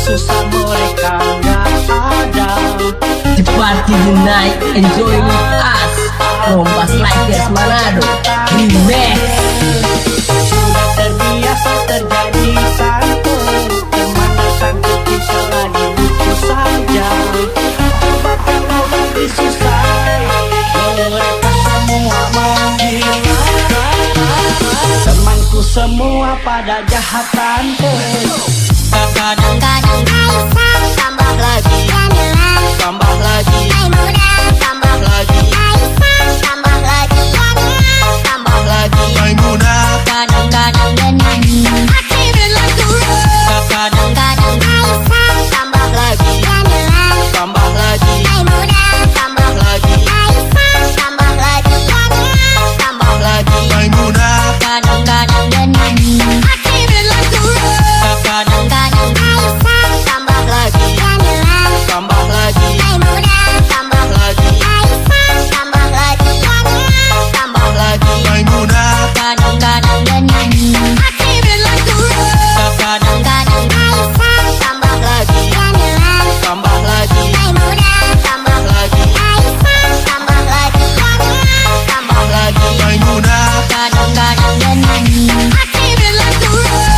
susah mereka nggak ada. The party tonight, enjoy with us. Kompas Likers Manado Remix. Sudah terbiasa terjadi santun, teman santun bisa lagi butuh saja. Coba kalau lagi susah, mereka semua menggila. Temanku semua pada jahatan terus. Kadang-kadang Aisyah tambah lagi, tambah lagi, Maimunah tambah lagi, Aisyah tambah lagi, tambah lagi, Maimunah. Kadang-kadang Benani akhirin lagu. Kadang-kadang Aisyah tambah lagi, tambah lagi, Maimunah tambah lagi, Aisyah tambah lagi, tambah lagi, Maimunah. Kadang-kadang Benani akhirin lagu. Kadang-kadang Aisyah tambah lagi, tambah lagi, Maimunah tambah lagi, Aisyah tambah lagi, tambah lagi, Maimunah. Kadang-kadang Benani akhirin lagu. Kadang-kadang Aisyah tambah lagi, tambah lagi, Maimunah tambah lagi, Aisyah tambah lagi, tambah lagi, Maimunah. Kadang-kadang Benani akhirin lagu.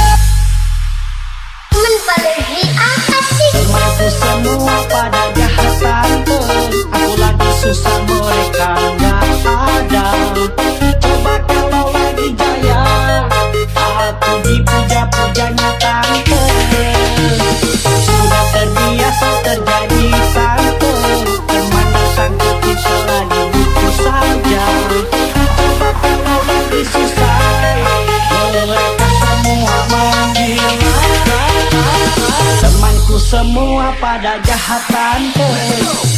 Temen paling asik. Temanku semua pada jahatan terus. Aku lagi susah mereka nggak ada. Coba kalau lagi jaya, aku dipuja-pujanya tante. Sudah terbiasa terjadi santun, teman santun kita lagi butuh saja. Coba kalau lagi susah, mereka semua menggila. Temanku semua pada jahatan terus.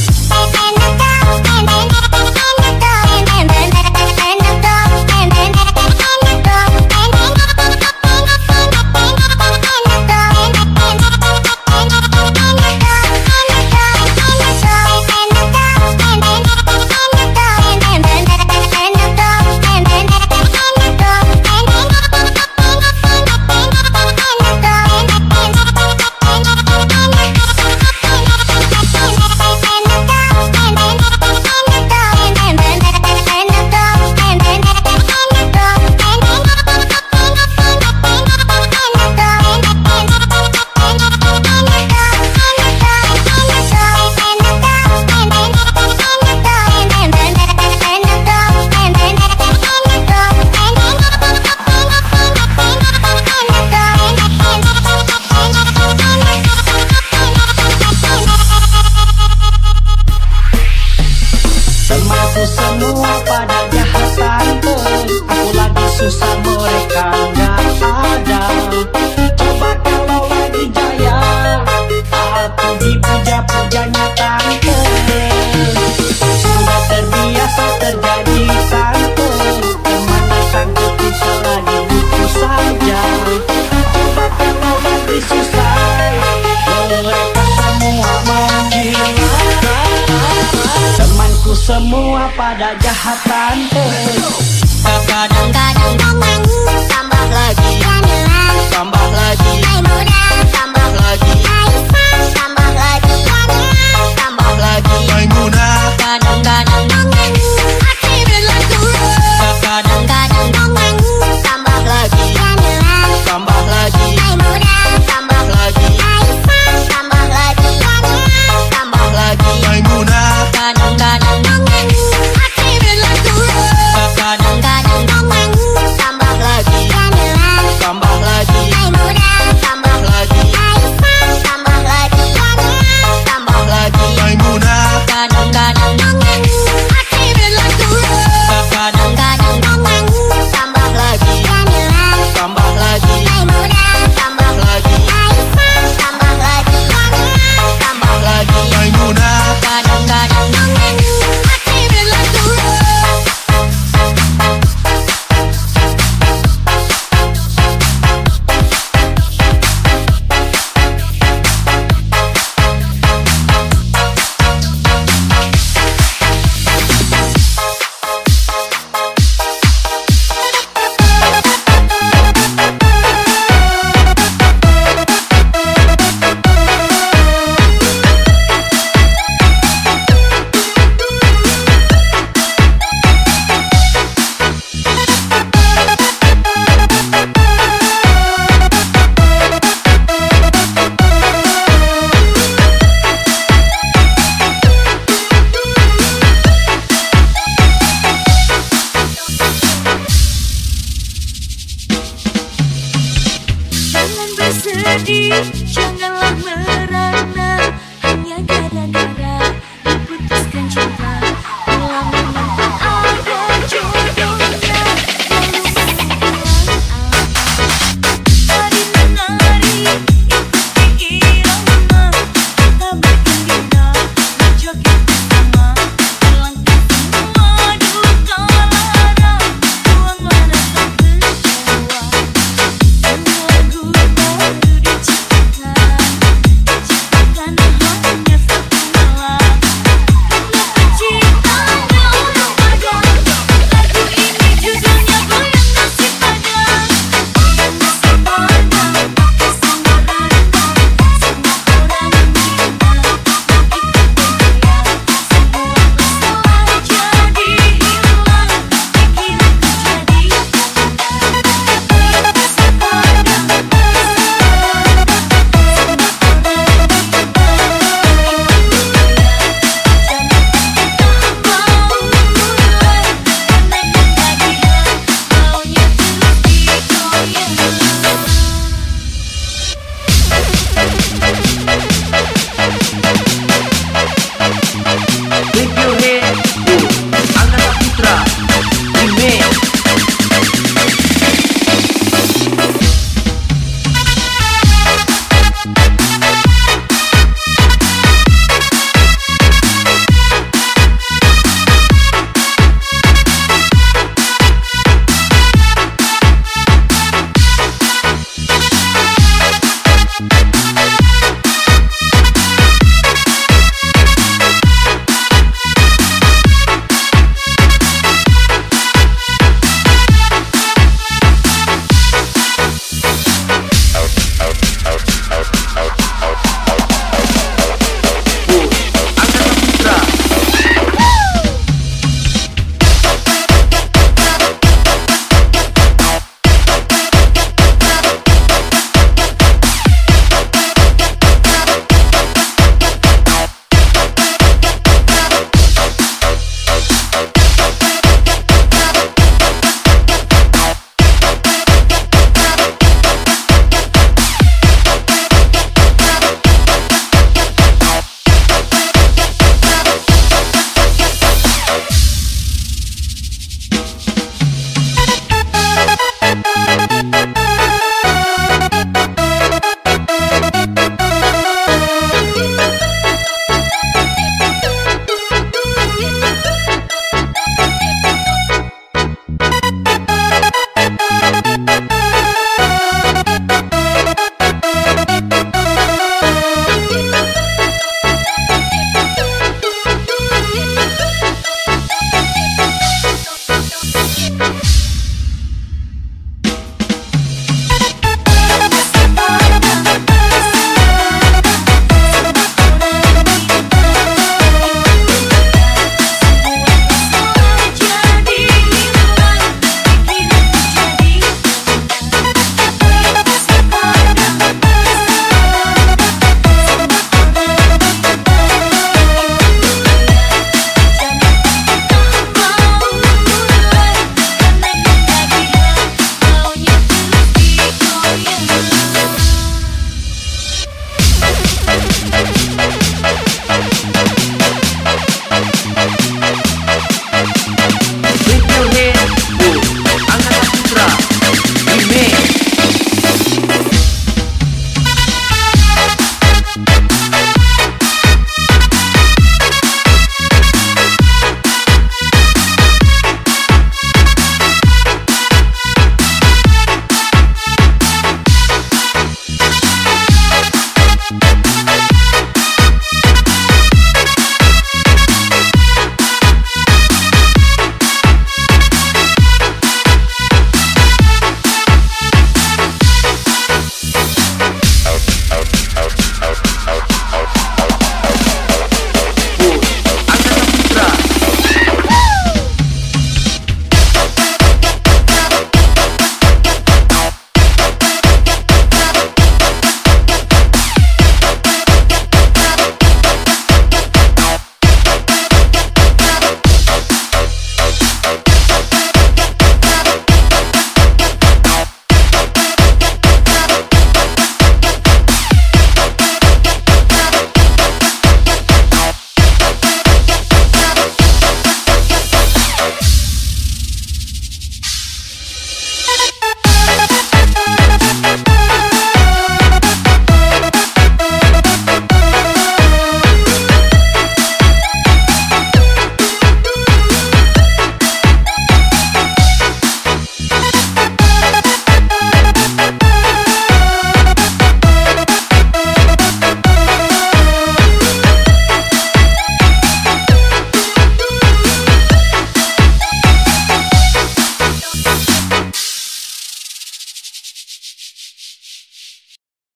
Temanku semua pada jahatan terus. Aku lagi susah mereka nggak ada. Coba kalau lagi jaya, aku dipuja-pujanya tante. Sudah terbiasa terjadi santun, teman santun kita lagi butuh saja. Coba kalau lagi susah, mereka semua menggila. Temanku semua pada jahatan terus. Kadang-kadang tambah lagi, tambah lagi, Maimunah tambah lagi, Aisyah tambah lagi, tambah lagi, Maimunah. Kadang-kadang akhirin lagu. Kadang-kadang tambah lagi, tambah lagi, Maimunah tambah lagi, Aisyah tambah lagi, tambah lagi, Maimunah. Kadang-kadang akhirin lagu. Kadang-kadang tambah lagi, tambah lagi, Maimunah tambah Janganlah merana hanya gara-gara